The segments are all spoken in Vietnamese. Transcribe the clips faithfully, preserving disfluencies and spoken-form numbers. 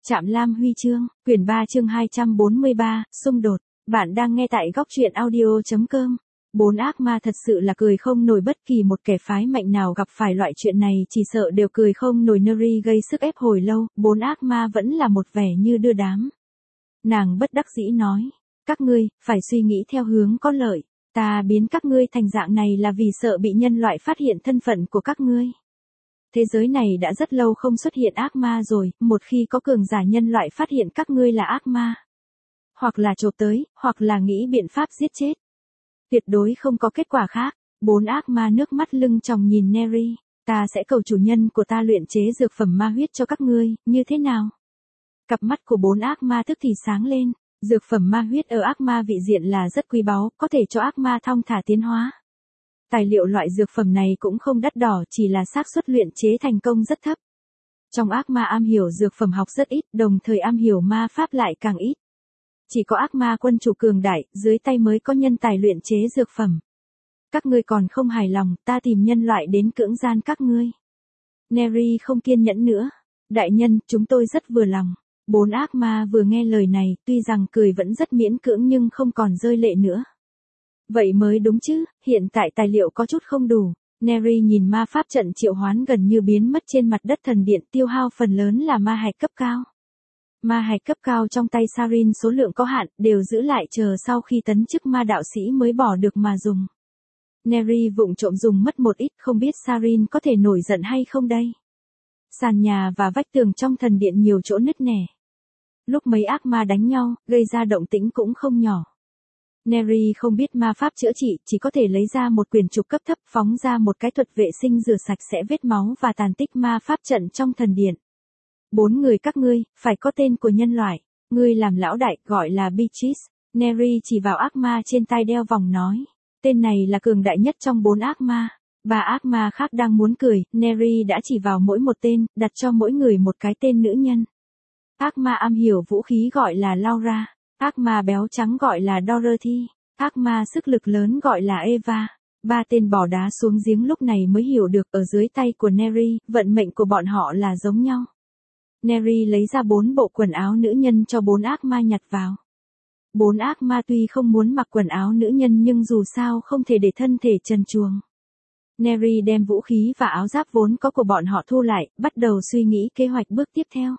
Trạm Lam Huy chương, quyển ba chương hai trăm bốn mươi ba, xung đột. Bạn đang nghe tại góc truyện audio.com. Bốn ác ma thật sự là cười không nổi, bất kỳ một kẻ phái mạnh nào gặp phải loại chuyện này chỉ sợ đều cười không nổi. Neri gây sức ép hồi lâu, bốn ác ma vẫn là một vẻ như đưa đám. Nàng bất đắc dĩ nói, các ngươi, phải suy nghĩ theo hướng có lợi, ta biến các ngươi thành dạng này là vì sợ bị nhân loại phát hiện thân phận của các ngươi. Thế giới này đã rất lâu không xuất hiện ác ma rồi, một khi có cường giả nhân loại phát hiện các ngươi là ác ma, hoặc là chộp tới, hoặc là nghĩ biện pháp giết chết. Tuyệt đối không có kết quả khác. Bốn ác ma nước mắt lưng tròng nhìn Neri, ta sẽ cầu chủ nhân của ta luyện chế dược phẩm ma huyết cho các ngươi, như thế nào? Cặp mắt của bốn ác ma tức thì sáng lên, dược phẩm ma huyết ở ác ma vị diện là rất quý báu, có thể cho ác ma thong thả tiến hóa. Tài liệu loại dược phẩm này cũng không đắt đỏ, chỉ là xác suất luyện chế thành công rất thấp. Trong ác ma am hiểu dược phẩm học rất ít, đồng thời am hiểu ma pháp lại càng ít. Chỉ có ác ma quân chủ cường đại, dưới tay mới có nhân tài luyện chế dược phẩm. Các ngươi còn không hài lòng, ta tìm nhân loại đến cưỡng gian các ngươi. Neri không kiên nhẫn nữa. Đại nhân, chúng tôi rất vừa lòng. Bốn ác ma vừa nghe lời này, tuy rằng cười vẫn rất miễn cưỡng nhưng không còn rơi lệ nữa. Vậy mới đúng chứ, hiện tại tài liệu có chút không đủ. Neri nhìn ma pháp trận triệu hoán gần như biến mất trên mặt đất thần điện, tiêu hao phần lớn là ma hạch cấp cao. Ma hạch cấp cao trong tay Sarin số lượng có hạn, đều giữ lại chờ sau khi tấn chức ma đạo sĩ mới bỏ được mà dùng. Neri vụng trộm dùng mất một ít, không biết Sarin có thể nổi giận hay không đây. Sàn nhà và vách tường trong thần điện nhiều chỗ nứt nẻ. Lúc mấy ác ma đánh nhau, gây ra động tĩnh cũng không nhỏ. Neri không biết ma pháp chữa trị, chỉ có thể lấy ra một quyển trục cấp thấp, phóng ra một cái thuật vệ sinh rửa sạch sẽ vết máu và tàn tích ma pháp trận trong thần điện. Bốn người các ngươi, phải có tên của nhân loại. Ngươi làm lão đại, gọi là Beatrice. Neri chỉ vào ác ma trên tay đeo vòng nói. Tên này là cường đại nhất trong bốn ác ma. Ba ác ma khác đang muốn cười, Neri đã chỉ vào mỗi một tên, đặt cho mỗi người một cái tên nữ nhân. Ác ma am hiểu vũ khí gọi là Laura. Ác ma béo trắng gọi là Dorothy. Ác ma sức lực lớn gọi là Eva. Ba tên bỏ đá xuống giếng lúc này mới hiểu được ở dưới tay của Neri, vận mệnh của bọn họ là giống nhau. Neri lấy ra bốn bộ quần áo nữ nhân cho bốn ác ma nhặt vào. Bốn ác ma tuy không muốn mặc quần áo nữ nhân nhưng dù sao không thể để thân thể trần truồng. Neri đem vũ khí và áo giáp vốn có của bọn họ thu lại, bắt đầu suy nghĩ kế hoạch bước tiếp theo.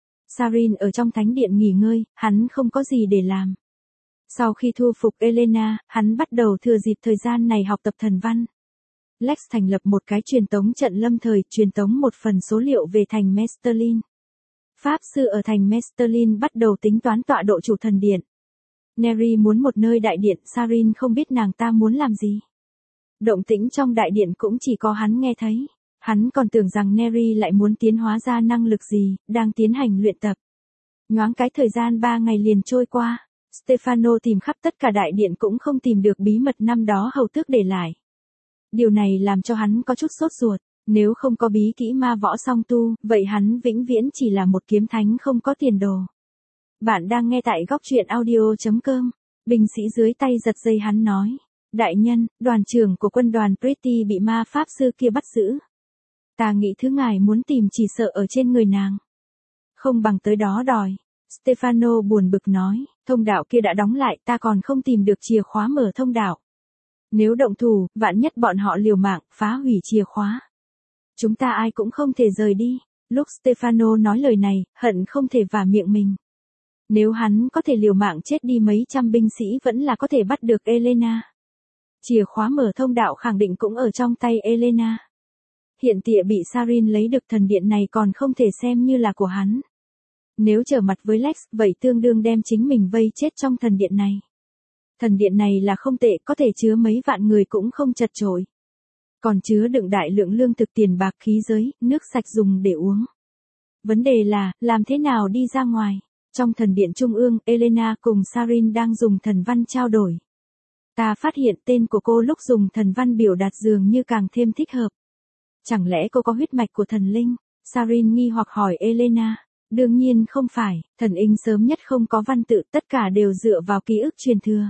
Sarin ở trong thánh điện nghỉ ngơi, hắn không có gì để làm. Sau khi thu phục Elena, hắn bắt đầu thừa dịp thời gian này học tập thần văn. Lex thành lập một cái truyền tống trận lâm thời, truyền tống một phần số liệu về thành Mesterlin. Pháp sư ở thành Mesterlin bắt đầu tính toán tọa độ chủ thần điện. Neri muốn một nơi đại điện, Sarin không biết nàng ta muốn làm gì. Động tĩnh trong đại điện cũng chỉ có hắn nghe thấy. Hắn còn tưởng rằng Neri lại muốn tiến hóa ra năng lực gì, đang tiến hành luyện tập. Nhoáng cái thời gian ba ngày liền trôi qua, Stefano tìm khắp tất cả đại điện cũng không tìm được bí mật năm đó hầu tước để lại. Điều này làm cho hắn có chút sốt ruột, nếu không có bí kỹ ma võ song tu, vậy hắn vĩnh viễn chỉ là một kiếm thánh không có tiền đồ. Bạn đang nghe tại góc truyện audio.com, binh sĩ dưới tay giật dây hắn nói. Đại nhân, đoàn trưởng của quân đoàn Pretty bị ma pháp sư kia bắt giữ. Ta nghĩ thứ ngài muốn tìm chỉ sợ ở trên người nàng. Không bằng tới đó đòi. Stefano buồn bực nói, thông đạo kia đã đóng lại, ta còn không tìm được chìa khóa mở thông đạo. Nếu động thủ, vạn nhất bọn họ liều mạng, phá hủy chìa khóa. Chúng ta ai cũng không thể rời đi. Lúc Stefano nói lời này, hận không thể vả miệng mình. Nếu hắn có thể liều mạng chết đi mấy trăm binh sĩ vẫn là có thể bắt được Elena. Chìa khóa mở thông đạo khẳng định cũng ở trong tay Elena. Hiện tịa bị Sarin lấy được thần điện này còn không thể xem như là của hắn. Nếu trở mặt với Lex, vậy tương đương đem chính mình vây chết trong thần điện này. Thần điện này là không tệ, có thể chứa mấy vạn người cũng không chật chội. Còn chứa đựng đại lượng lương thực, tiền bạc, khí giới, nước sạch dùng để uống. Vấn đề là, làm thế nào đi ra ngoài? Trong thần điện trung ương, Elena cùng Sarin đang dùng thần văn trao đổi. Ta phát hiện tên của cô lúc dùng thần văn biểu đạt dường như càng thêm thích hợp. Chẳng lẽ cô có huyết mạch của thần linh? Sarin nghi hoặc hỏi Elena. Đương nhiên không phải, thần linh sớm nhất không có văn tự, tất cả đều dựa vào ký ức truyền thừa.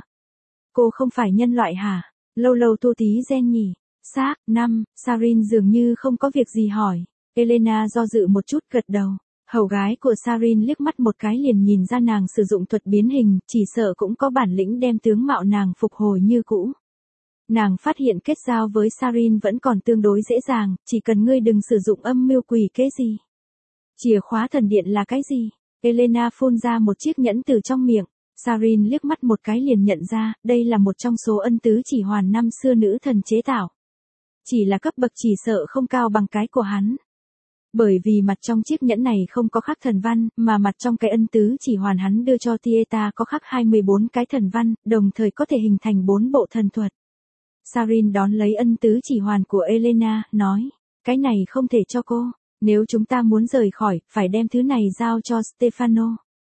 Cô không phải nhân loại hả? Lâu lâu tu tí gen nhỉ? Xác, năm, Sarin dường như không có việc gì hỏi. Elena do dự một chút gật đầu. Hầu gái của Sarin liếc mắt một cái liền nhìn ra nàng sử dụng thuật biến hình, chỉ sợ cũng có bản lĩnh đem tướng mạo nàng phục hồi như cũ. Nàng phát hiện kết giao với Sarin vẫn còn tương đối dễ dàng, chỉ cần ngươi đừng sử dụng âm mưu quỷ kế gì. Chìa khóa thần điện là cái gì? Elena phun ra một chiếc nhẫn từ trong miệng. Sarin liếc mắt một cái liền nhận ra, đây là một trong số ân tứ chỉ hoàn năm xưa nữ thần chế tạo. Chỉ là cấp bậc chỉ sợ không cao bằng cái của hắn. Bởi vì mặt trong chiếc nhẫn này không có khắc thần văn, mà mặt trong cái ân tứ chỉ hoàn hắn đưa cho Tieta có khắc hai mươi bốn cái thần văn, đồng thời có thể hình thành bốn bộ thần thuật. Sarin đón lấy ân tứ chỉ hoàn của Elena, nói, cái này không thể cho cô, nếu chúng ta muốn rời khỏi, phải đem thứ này giao cho Stefano.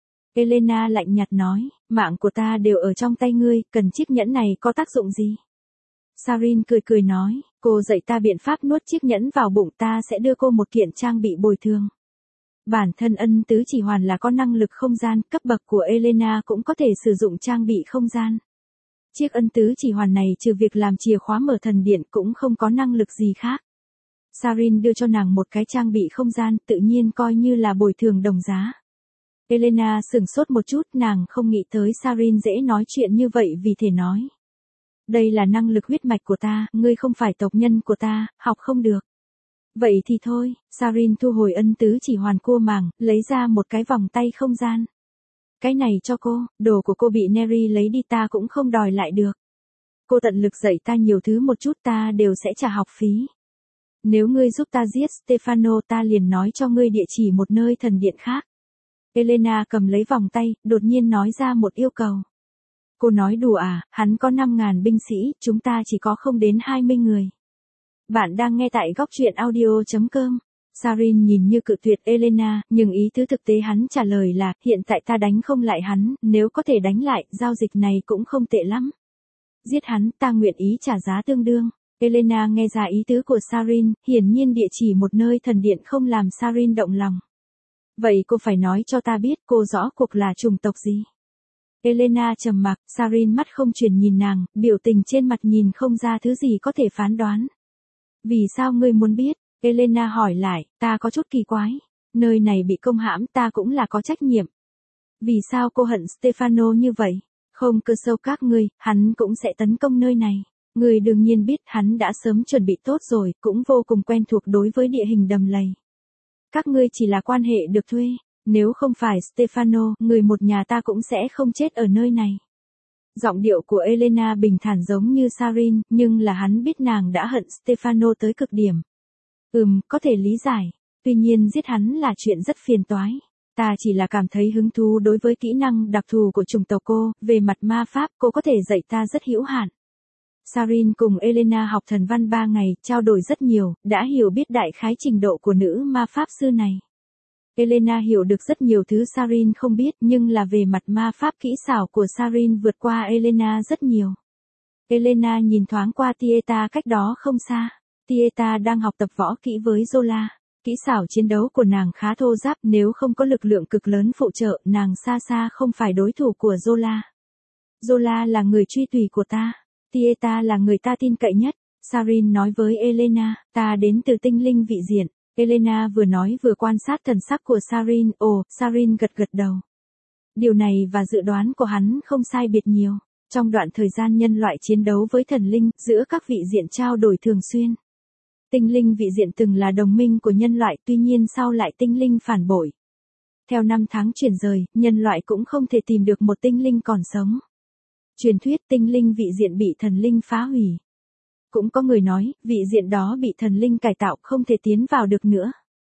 Elena lạnh nhạt nói, mạng của ta đều ở trong tay ngươi, cần chiếc nhẫn này có tác dụng gì? Sarin cười cười nói, cô dạy ta biện pháp nuốt chiếc nhẫn vào bụng, ta sẽ đưa cô một kiện trang bị bồi thường. Bản thân ân tứ chỉ hoàn là có năng lực không gian, cấp bậc của Elena cũng có thể sử dụng trang bị không gian. Chiếc ân tứ chỉ hoàn này trừ việc làm chìa khóa mở thần điện cũng không có năng lực gì khác. Sarin đưa cho nàng một cái trang bị không gian, tự nhiên coi như là bồi thường đồng giá. Elena sửng sốt một chút, nàng không nghĩ tới Sarin dễ nói chuyện như vậy vì thể nói. Đây là năng lực huyết mạch của ta, ngươi không phải tộc nhân của ta, học không được. Vậy thì thôi, Sarin thu hồi ân tứ chỉ hoàn cua màng, lấy ra một cái vòng tay không gian. Cái này cho cô, đồ của cô bị Neri lấy đi ta cũng không đòi lại được. Cô tận lực dạy ta nhiều thứ một chút ta đều sẽ trả học phí. Nếu ngươi giúp ta giết Stefano ta liền nói cho ngươi địa chỉ một nơi thần điện khác. Elena cầm lấy vòng tay, đột nhiên nói ra một yêu cầu. Cô nói đùa à, hắn có năm ngàn binh sĩ, chúng ta chỉ có không đến hai mươi người. Bạn đang nghe tại góc truyện audio chấm com. Sarin nhìn như cự tuyệt Elena, nhưng ý tứ thực tế hắn trả lời là, hiện tại ta đánh không lại hắn, nếu có thể đánh lại, giao dịch này cũng không tệ lắm. Giết hắn, ta nguyện ý trả giá tương đương. Elena nghe ra ý tứ của Sarin, hiển nhiên địa chỉ một nơi thần điện không làm Sarin động lòng. Vậy cô phải nói cho ta biết cô rõ cuộc là chủng tộc gì. Elena trầm mặc, Sarin mắt không chuyển nhìn nàng, biểu tình trên mặt nhìn không ra thứ gì có thể phán đoán. Vì sao ngươi muốn biết? Elena hỏi lại, ta có chút kỳ quái. Nơi này bị công hãm ta cũng là có trách nhiệm. Vì sao cô hận Stefano như vậy? Không cơ sâu các ngươi, hắn cũng sẽ tấn công nơi này. Ngươi đương nhiên biết hắn đã sớm chuẩn bị tốt rồi, cũng vô cùng quen thuộc đối với địa hình đầm lầy. Các ngươi chỉ là quan hệ được thuê. Nếu không phải Stefano, người một nhà ta cũng sẽ không chết ở nơi này. Giọng điệu của Elena bình thản giống như Sarin, nhưng là hắn biết nàng đã hận Stefano tới cực điểm. Ừm, có thể lý giải. Tuy nhiên giết hắn là chuyện rất phiền toái. Ta chỉ là cảm thấy hứng thú đối với kỹ năng đặc thù của chủng tộc cô, về mặt ma pháp cô có thể dạy ta rất hữu hạn. Sarin cùng Elena học thần văn ba ngày, trao đổi rất nhiều, đã hiểu biết đại khái trình độ của nữ ma pháp sư này. Elena hiểu được rất nhiều thứ Sarin không biết, nhưng là về mặt ma pháp kỹ xảo của Sarin vượt qua Elena rất nhiều. Elena nhìn thoáng qua Tieta cách đó không xa. Tieta đang học tập võ kỹ với Zola. Kỹ xảo chiến đấu của nàng khá thô ráp, nếu không có lực lượng cực lớn phụ trợ, nàng xa xa không phải đối thủ của Zola. Zola là người truy tùy của ta. Tieta là người ta tin cậy nhất. Sarin nói với Elena, ta đến từ tinh linh vị diện. Elena vừa nói vừa quan sát thần sắc của Sarin, ồ, Sarin gật gật đầu. Điều này và dự đoán của hắn không sai biệt nhiều. Trong đoạn thời gian nhân loại chiến đấu với thần linh, giữa các vị diện trao đổi thường xuyên. Tinh linh vị diện từng là đồng minh của nhân loại, tuy nhiên sau lại tinh linh phản bội. Theo năm tháng chuyển rời, nhân loại cũng không thể tìm được một tinh linh còn sống. Truyền thuyết tinh linh vị diện bị thần linh phá hủy. Cũng có người nói, vị diện đó bị thần linh cải tạo không thể tiến vào được nữa.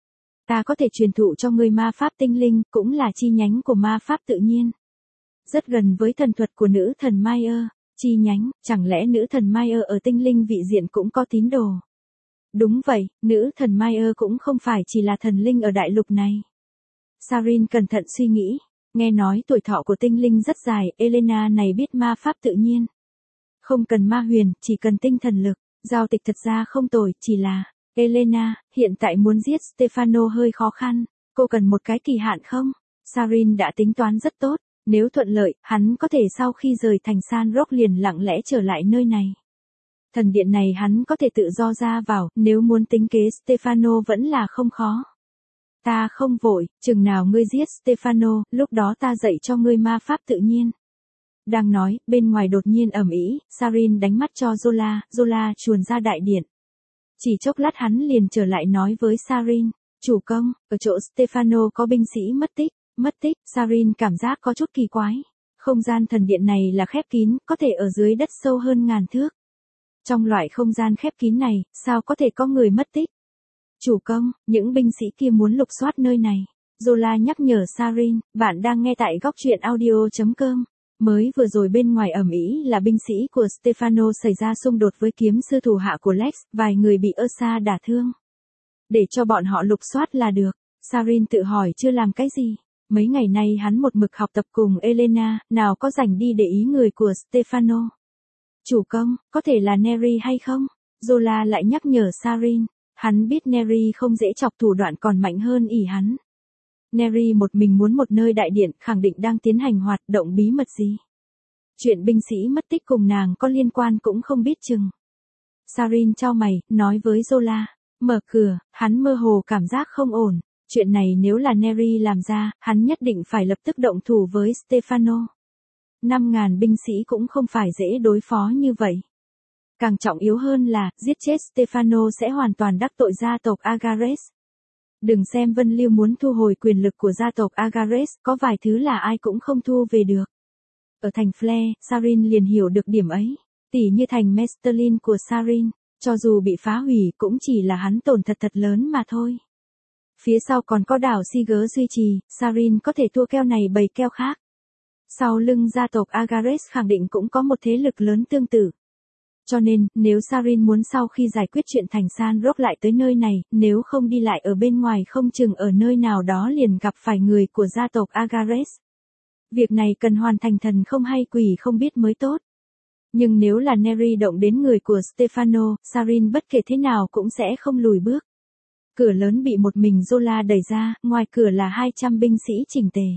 Ta có thể truyền thụ cho ngươi ma pháp tinh linh, cũng là chi nhánh của ma pháp tự nhiên. Rất gần với thần thuật của nữ thần Maya. Chi nhánh, chẳng lẽ nữ thần Maya ở tinh linh vị diện cũng có tín đồ? Đúng vậy, nữ thần Maya cũng không phải chỉ là thần linh ở đại lục này. Sarin cẩn thận suy nghĩ, nghe nói tuổi thọ của tinh linh rất dài, Elena này biết ma pháp tự nhiên. Không cần ma huyền, chỉ cần tinh thần lực, giao tịch thật ra không tồi, chỉ là, Elena, hiện tại muốn giết Stefano hơi khó khăn, cô cần một cái kỳ hạn không? Sarin đã tính toán rất tốt, nếu thuận lợi, hắn có thể sau khi rời thành San Roque liền lặng lẽ trở lại nơi này. Thần điện này hắn có thể tự do ra vào, nếu muốn tính kế Stefano vẫn là không khó. Ta không vội, chừng nào ngươi giết Stefano, lúc đó ta dạy cho ngươi ma pháp tự nhiên. Đang nói, bên ngoài đột nhiên ầm ĩ, Sarin đánh mắt cho Zola, Zola chuồn ra đại điện. Chỉ chốc lát hắn liền trở lại nói với Sarin, chủ công, ở chỗ Stefano có binh sĩ mất tích, mất tích, Sarin cảm giác có chút kỳ quái. Không gian thần điện này là khép kín, có thể ở dưới đất sâu hơn ngàn thước. Trong loại không gian khép kín này, sao có thể có người mất tích? Chủ công, những binh sĩ kia muốn lục soát nơi này. Zola nhắc nhở Sarin, bạn đang nghe tại góc truyện audio.com. Mới vừa rồi bên ngoài ầm ĩ là binh sĩ của Stefano xảy ra xung đột với kiếm sư thủ hạ của Lex, vài người bị Ursa đả thương. Để cho bọn họ lục soát là được. Sarin tự hỏi chưa làm cái gì. Mấy ngày nay hắn một mực học tập cùng Elena, nào có rảnh đi để ý người của Stefano. Chủ công, có thể là Neri hay không? Zola lại nhắc nhở Sarin. Hắn biết Neri không dễ chọc, thủ đoạn còn mạnh hơn ỷ hắn. Neri một mình muốn một nơi đại điện, khẳng định đang tiến hành hoạt động bí mật gì. Chuyện binh sĩ mất tích cùng nàng có liên quan cũng không biết chừng. Sarin chau mày, nói với Zola. Mở cửa, hắn mơ hồ cảm giác không ổn. Chuyện này nếu là Neri làm ra, hắn nhất định phải lập tức động thủ với Stefano. Năm ngàn binh sĩ cũng không phải dễ đối phó như vậy. Càng trọng yếu hơn là, giết chết Stefano sẽ hoàn toàn đắc tội gia tộc Agares. Đừng xem Vân Lưu muốn thu hồi quyền lực của gia tộc Agares, có vài thứ là ai cũng không thu về được. Ở thành Flair, Sarin liền hiểu được điểm ấy. Tỉ như thành Mesterlin của Sarin, cho dù bị phá hủy cũng chỉ là hắn tổn thật thật lớn mà thôi. Phía sau còn có đảo Siger duy trì, Sarin có thể thua keo này bầy keo khác. Sau lưng gia tộc Agares khẳng định cũng có một thế lực lớn tương tự. Cho nên, nếu Sarin muốn sau khi giải quyết chuyện thành San Roque lại tới nơi này, nếu không đi lại ở bên ngoài không chừng ở nơi nào đó liền gặp phải người của gia tộc Agares. Việc này cần hoàn thành thần không hay quỷ không biết mới tốt. Nhưng nếu là Neri động đến người của Stefano, Sarin bất kể thế nào cũng sẽ không lùi bước. Cửa lớn bị một mình Zola đẩy ra, ngoài cửa là hai trăm binh sĩ chỉnh tề.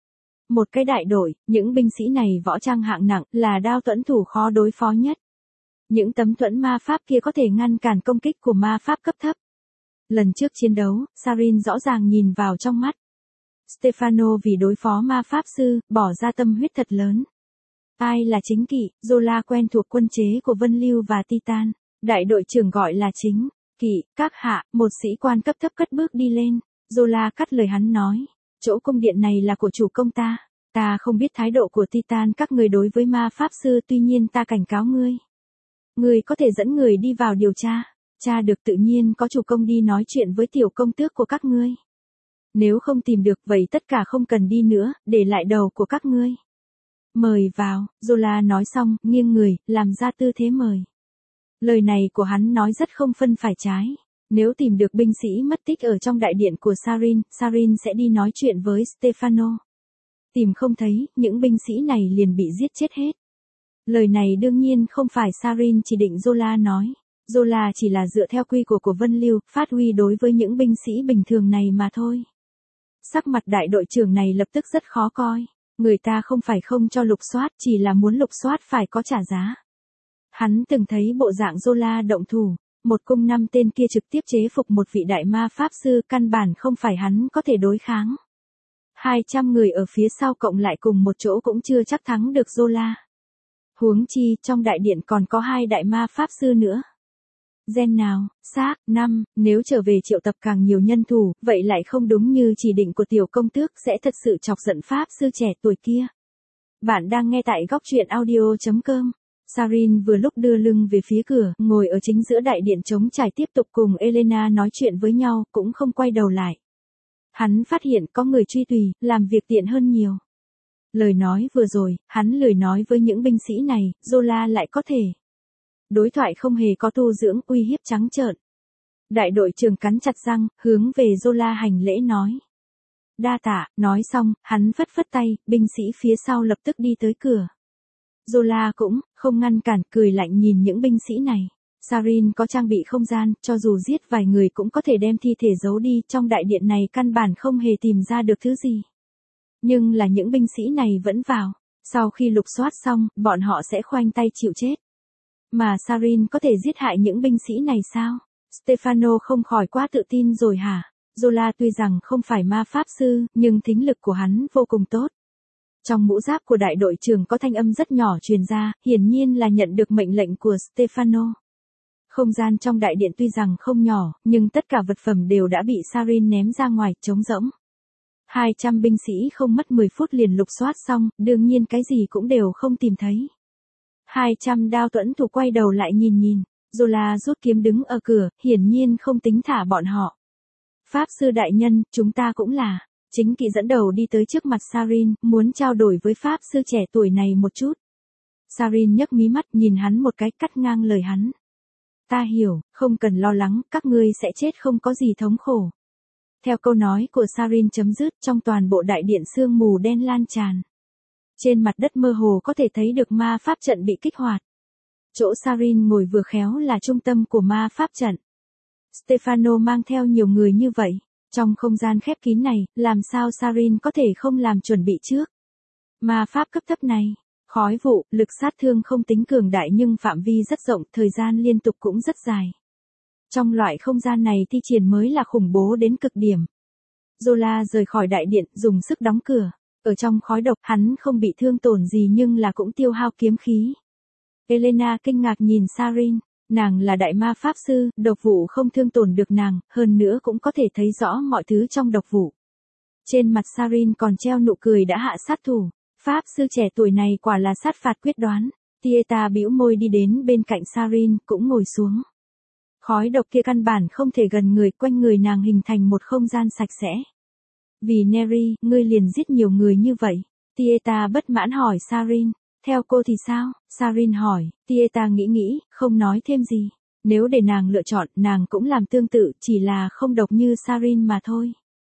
Một cái đại đội, những binh sĩ này võ trang hạng nặng, là đao tuẫn thủ khó đối phó nhất. Những tấm thuẫn ma pháp kia có thể ngăn cản công kích của ma pháp cấp thấp. Lần trước chiến đấu, Sarin rõ ràng nhìn vào trong mắt. Stefano vì đối phó ma pháp sư, bỏ ra tâm huyết thật lớn. Ai là chính kỵ? Zola quen thuộc quân chế của Vân Lưu và Titan. Đại đội trưởng gọi là chính kỵ, các hạ, một sĩ quan cấp thấp cất bước đi lên. Zola cắt lời hắn nói. Chỗ cung điện này là của chủ công ta. Ta không biết thái độ của Titan các người đối với ma pháp sư, tuy nhiên ta cảnh cáo ngươi. Ngươi có thể dẫn người đi vào điều tra. Tra được tự nhiên có chủ công đi nói chuyện với tiểu công tước của các ngươi. Nếu không tìm được vậy tất cả không cần đi nữa, để lại đầu của các ngươi. Mời vào, Zola nói xong, nghiêng người, làm ra tư thế mời. Lời này của hắn nói rất không phân phải trái. Nếu tìm được binh sĩ mất tích ở trong đại điện của Sarin, Sarin sẽ đi nói chuyện với Stefano. Tìm không thấy, những binh sĩ này liền bị giết chết hết. Lời này đương nhiên không phải Sarin chỉ định Zola nói. Zola chỉ là dựa theo quy của của Vân Lưu, phát huy đối với những binh sĩ bình thường này mà thôi. Sắc mặt đại đội trưởng này lập tức rất khó coi. Người ta không phải không cho lục soát, chỉ là muốn lục soát phải có trả giá. Hắn từng thấy bộ dạng Zola động thủ, một cung năm tên kia trực tiếp chế phục một vị đại ma pháp sư, căn bản không phải hắn có thể đối kháng. hai trăm người ở phía sau cộng lại cùng một chỗ cũng chưa chắc thắng được Zola. Huống chi, trong đại điện còn có hai đại ma pháp sư nữa. Gen nào, xác, năm, nếu trở về triệu tập càng nhiều nhân thủ, vậy lại không đúng như chỉ định của tiểu công tước, sẽ thật sự chọc giận pháp sư trẻ tuổi kia. Bạn đang nghe tại góc truyện audio.com. Sarin vừa lúc đưa lưng về phía cửa, ngồi ở chính giữa đại điện trống trải tiếp tục cùng Elena nói chuyện với nhau, cũng không quay đầu lại. Hắn phát hiện có người truy tùy, làm việc tiện hơn nhiều. Lời nói vừa rồi, hắn lười nói với những binh sĩ này, Zola lại có thể. Đối thoại không hề có tu dưỡng, uy hiếp trắng trợn. Đại đội trưởng cắn chặt răng, hướng về Zola hành lễ nói. Đa tạ, nói xong, hắn phất phất tay, binh sĩ phía sau lập tức đi tới cửa. Zola cũng, không ngăn cản, cười lạnh nhìn những binh sĩ này. Sarin có trang bị không gian, cho dù giết vài người cũng có thể đem thi thể giấu đi, trong đại điện này căn bản không hề tìm ra được thứ gì. Nhưng là những binh sĩ này vẫn vào, sau khi lục soát xong, bọn họ sẽ khoanh tay chịu chết. Mà Sarin có thể giết hại những binh sĩ này sao? Stefano không khỏi quá tự tin rồi hả? Zola tuy rằng không phải ma pháp sư, nhưng thính lực của hắn vô cùng tốt. Trong mũ giáp của đại đội trưởng có thanh âm rất nhỏ truyền ra, hiển nhiên là nhận được mệnh lệnh của Stefano. Không gian trong đại điện tuy rằng không nhỏ, nhưng tất cả vật phẩm đều đã bị Sarin ném ra ngoài, trống rỗng. hai trăm binh sĩ không mất mười phút liền lục soát xong, đương nhiên cái gì cũng đều không tìm thấy. hai trăm đao tuẫn thủ quay đầu lại nhìn nhìn, Zola rút kiếm đứng ở cửa, hiển nhiên không tính thả bọn họ. Pháp sư đại nhân, chúng ta cũng là. Chính kỵ dẫn đầu đi tới trước mặt Sarin, muốn trao đổi với pháp sư trẻ tuổi này một chút. Sarin nhấc mí mắt nhìn hắn một cái, cắt ngang lời hắn. Ta hiểu, không cần lo lắng, các ngươi sẽ chết không có gì thống khổ. Theo câu nói của Sarin chấm dứt, trong toàn bộ đại điện sương mù đen lan tràn. Trên mặt đất mơ hồ có thể thấy được ma pháp trận bị kích hoạt. Chỗ Sarin ngồi vừa khéo là trung tâm của ma pháp trận. Stefano mang theo nhiều người như vậy. Trong không gian khép kín này, làm sao Sarin có thể không làm chuẩn bị trước? Ma pháp cấp thấp này, khói vụ, lực sát thương không tính cường đại nhưng phạm vi rất rộng, thời gian liên tục cũng rất dài. Trong loại không gian này thi triển mới là khủng bố đến cực điểm. Zola rời khỏi đại điện, dùng sức đóng cửa. Ở trong khói độc, hắn không bị thương tổn gì nhưng là cũng tiêu hao kiếm khí. Elena kinh ngạc nhìn Sarin. Nàng là đại ma pháp sư, độc vụ không thương tổn được nàng, hơn nữa cũng có thể thấy rõ mọi thứ trong độc vụ. Trên mặt Sarin còn treo nụ cười đã hạ sát thủ. Pháp sư trẻ tuổi này quả là sát phạt quyết đoán. Tieta bĩu môi đi đến bên cạnh Sarin, cũng ngồi xuống. Khói độc kia căn bản không thể gần người, quanh người nàng hình thành một không gian sạch sẽ. Vì Neri, ngươi liền giết nhiều người như vậy. Tieta bất mãn hỏi Sarin. Theo cô thì sao? Sarin hỏi, Tieta nghĩ nghĩ, không nói thêm gì. Nếu để nàng lựa chọn, nàng cũng làm tương tự, chỉ là không độc như Sarin mà thôi.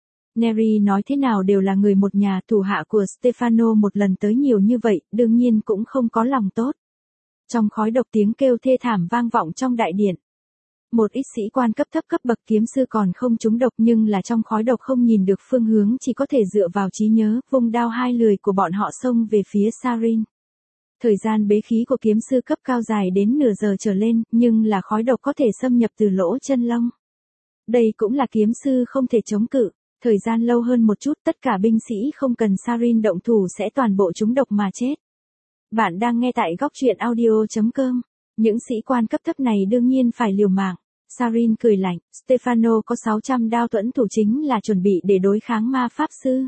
Neri nói thế nào đều là người một nhà, thủ hạ của Stefano một lần tới nhiều như vậy, đương nhiên cũng không có lòng tốt. Trong khói độc tiếng kêu thê thảm vang vọng trong đại điện. Một ít sĩ quan cấp thấp cấp bậc kiếm sư còn không trúng độc nhưng là trong khói độc không nhìn được phương hướng, chỉ có thể dựa vào trí nhớ, vung đao hai lưỡi của bọn họ xông về phía Sarin. Thời gian bế khí của kiếm sư cấp cao dài đến nửa giờ trở lên, nhưng là khói độc có thể xâm nhập từ lỗ chân lông. Đây cũng là kiếm sư không thể chống cự. Thời gian lâu hơn một chút, tất cả binh sĩ không cần Sarin động thủ sẽ toàn bộ trúng độc mà chết. Bạn đang nghe tại góc truyện audio chấm com. Những sĩ quan cấp thấp này đương nhiên phải liều mạng. Sarin cười lạnh, Stefano có sáu trăm đao tuẫn thủ chính là chuẩn bị để đối kháng ma pháp sư.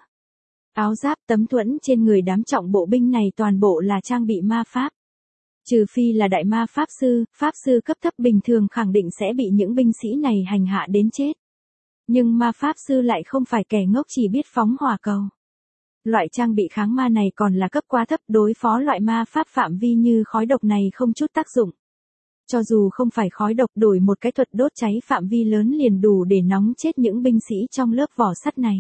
Áo giáp tấm thuẫn trên người đám trọng bộ binh này toàn bộ là trang bị ma pháp. Trừ phi là đại ma pháp sư, pháp sư cấp thấp bình thường khẳng định sẽ bị những binh sĩ này hành hạ đến chết. Nhưng ma pháp sư lại không phải kẻ ngốc chỉ biết phóng hỏa cầu. Loại trang bị kháng ma này còn là cấp quá thấp, đối phó loại ma pháp phạm vi như khói độc này không chút tác dụng. Cho dù không phải khói độc, đổi một cái thuật đốt cháy phạm vi lớn liền đủ để nóng chết những binh sĩ trong lớp vỏ sắt này.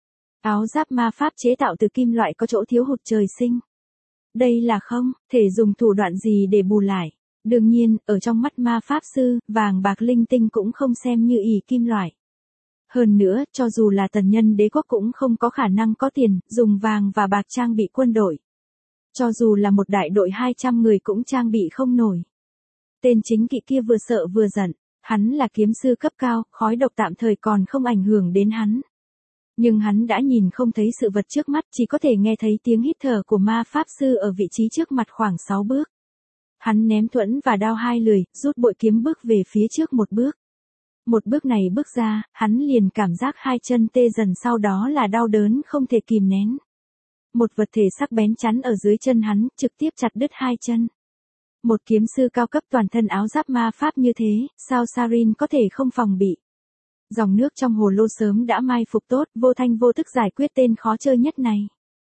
Áo giáp ma pháp chế tạo từ kim loại có chỗ thiếu hụt trời sinh. Đây là không thể dùng thủ đoạn gì để bù lại. Đương nhiên, ở trong mắt ma pháp sư, vàng bạc linh tinh cũng không xem như ỷ kim loại. Hơn nữa, cho dù là tần nhân đế quốc cũng không có khả năng có tiền, dùng vàng và bạc trang bị quân đội. Cho dù là một đại đội hai trăm người cũng trang bị không nổi. Tên chính kỵ kia vừa sợ vừa giận, hắn là kiếm sư cấp cao, khói độc tạm thời còn không ảnh hưởng đến hắn. Nhưng hắn đã nhìn không thấy sự vật trước mắt, chỉ có thể nghe thấy tiếng hít thở của ma pháp sư ở vị trí trước mặt khoảng sáu bước. Hắn ném thuẫn và đao hai lưỡi, rút bội kiếm bước về phía trước một bước. Một bước này bước ra, hắn liền cảm giác hai chân tê dần, sau đó là đau đớn không thể kìm nén. Một vật thể sắc bén chắn ở dưới chân hắn, trực tiếp chặt đứt hai chân. Một kiếm sư cao cấp toàn thân áo giáp ma pháp như thế, sao Sarin có thể không phòng bị. Dòng nước trong hồ lô sớm đã mai phục tốt, vô thanh vô tức giải quyết tên khó chơi nhất này.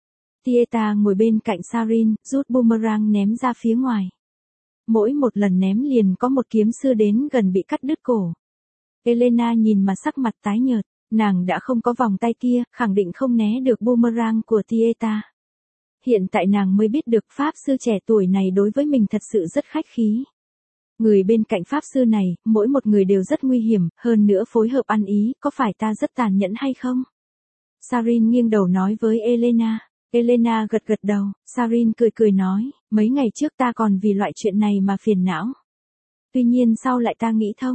Tieta ngồi bên cạnh Sarin, rút boomerang ném ra phía ngoài. Mỗi một lần ném liền có một kiếm sư đến gần bị cắt đứt cổ. Elena nhìn mà sắc mặt tái nhợt, nàng đã không có vòng tay kia, khẳng định không né được boomerang của Tieta. Hiện tại nàng mới biết được pháp sư trẻ tuổi này đối với mình thật sự rất khách khí. Người bên cạnh pháp sư này, mỗi một người đều rất nguy hiểm, hơn nữa phối hợp ăn ý, có phải ta rất tàn nhẫn hay không? Sarin nghiêng đầu nói với Elena. Elena gật gật đầu, Sarin cười cười nói, mấy ngày trước ta còn vì loại chuyện này mà phiền não. Tuy nhiên sau lại ta nghĩ thông,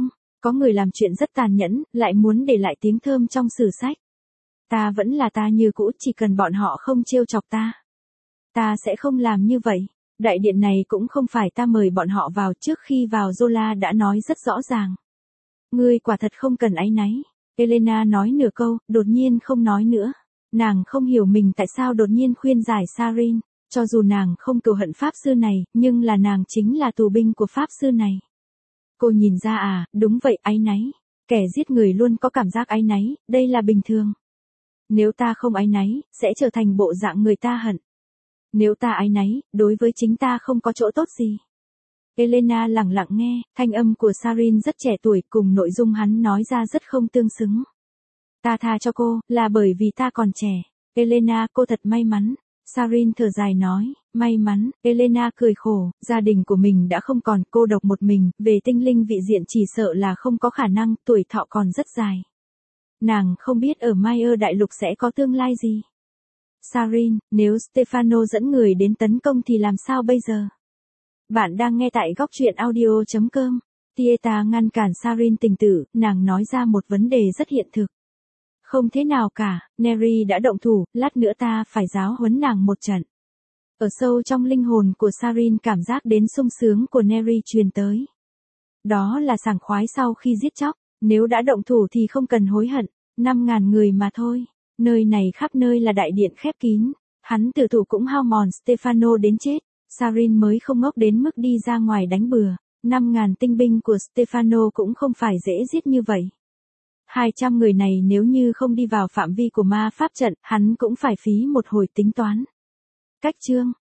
Có người làm chuyện rất tàn nhẫn, lại muốn để lại tiếng thơm trong sử sách. Ta vẫn là ta như cũ, chỉ cần bọn họ không trêu chọc ta. Ta sẽ không làm như vậy. Đại điện này cũng không phải ta mời bọn họ vào, trước khi vào Zola đã nói rất rõ ràng. Ngươi quả thật không cần áy náy. Elena nói nửa câu, đột nhiên không nói nữa. Nàng không hiểu mình tại sao đột nhiên khuyên giải Sarin, cho dù nàng không cừu hận pháp sư này, nhưng là nàng chính là tù binh của pháp sư này. Cô nhìn ra à, đúng vậy, áy náy. Kẻ giết người luôn có cảm giác áy náy, đây là bình thường. Nếu ta không áy náy, sẽ trở thành bộ dạng người ta hận. Nếu ta áy náy, đối với chính ta không có chỗ tốt gì. Elena lặng lặng nghe, thanh âm của Sarin rất trẻ tuổi, cùng nội dung hắn nói ra rất không tương xứng. Ta tha cho cô, là bởi vì ta còn trẻ. Elena, cô thật may mắn. Sarin thở dài nói, may mắn. Elena cười khổ, gia đình của mình đã không còn, cô độc một mình, về tinh linh vị diện chỉ sợ là không có khả năng, tuổi thọ còn rất dài. Nàng không biết ở Mayer đại lục sẽ có tương lai gì. Sarin, nếu Stefano dẫn người đến tấn công thì làm sao bây giờ? Bạn đang nghe tại góc truyện audio chấm com. Tieta ngăn cản Sarin tình tử, nàng nói ra một vấn đề rất hiện thực. Không thế nào cả, Neri đã động thủ, lát nữa ta phải giáo huấn nàng một trận. Ở sâu trong linh hồn của Sarin cảm giác đến sung sướng của Neri truyền tới. Đó là sảng khoái sau khi giết chóc, nếu đã động thủ thì không cần hối hận, năm ngàn người mà thôi. Nơi này khắp nơi là đại điện khép kín, hắn tử thủ cũng hao mòn Stefano đến chết, Sarin mới không ngốc đến mức đi ra ngoài đánh bừa, năm ngàn tinh binh của Stefano cũng không phải dễ giết như vậy. hai trăm người này nếu như không đi vào phạm vi của ma pháp trận, hắn cũng phải phí một hồi tính toán. Cách chương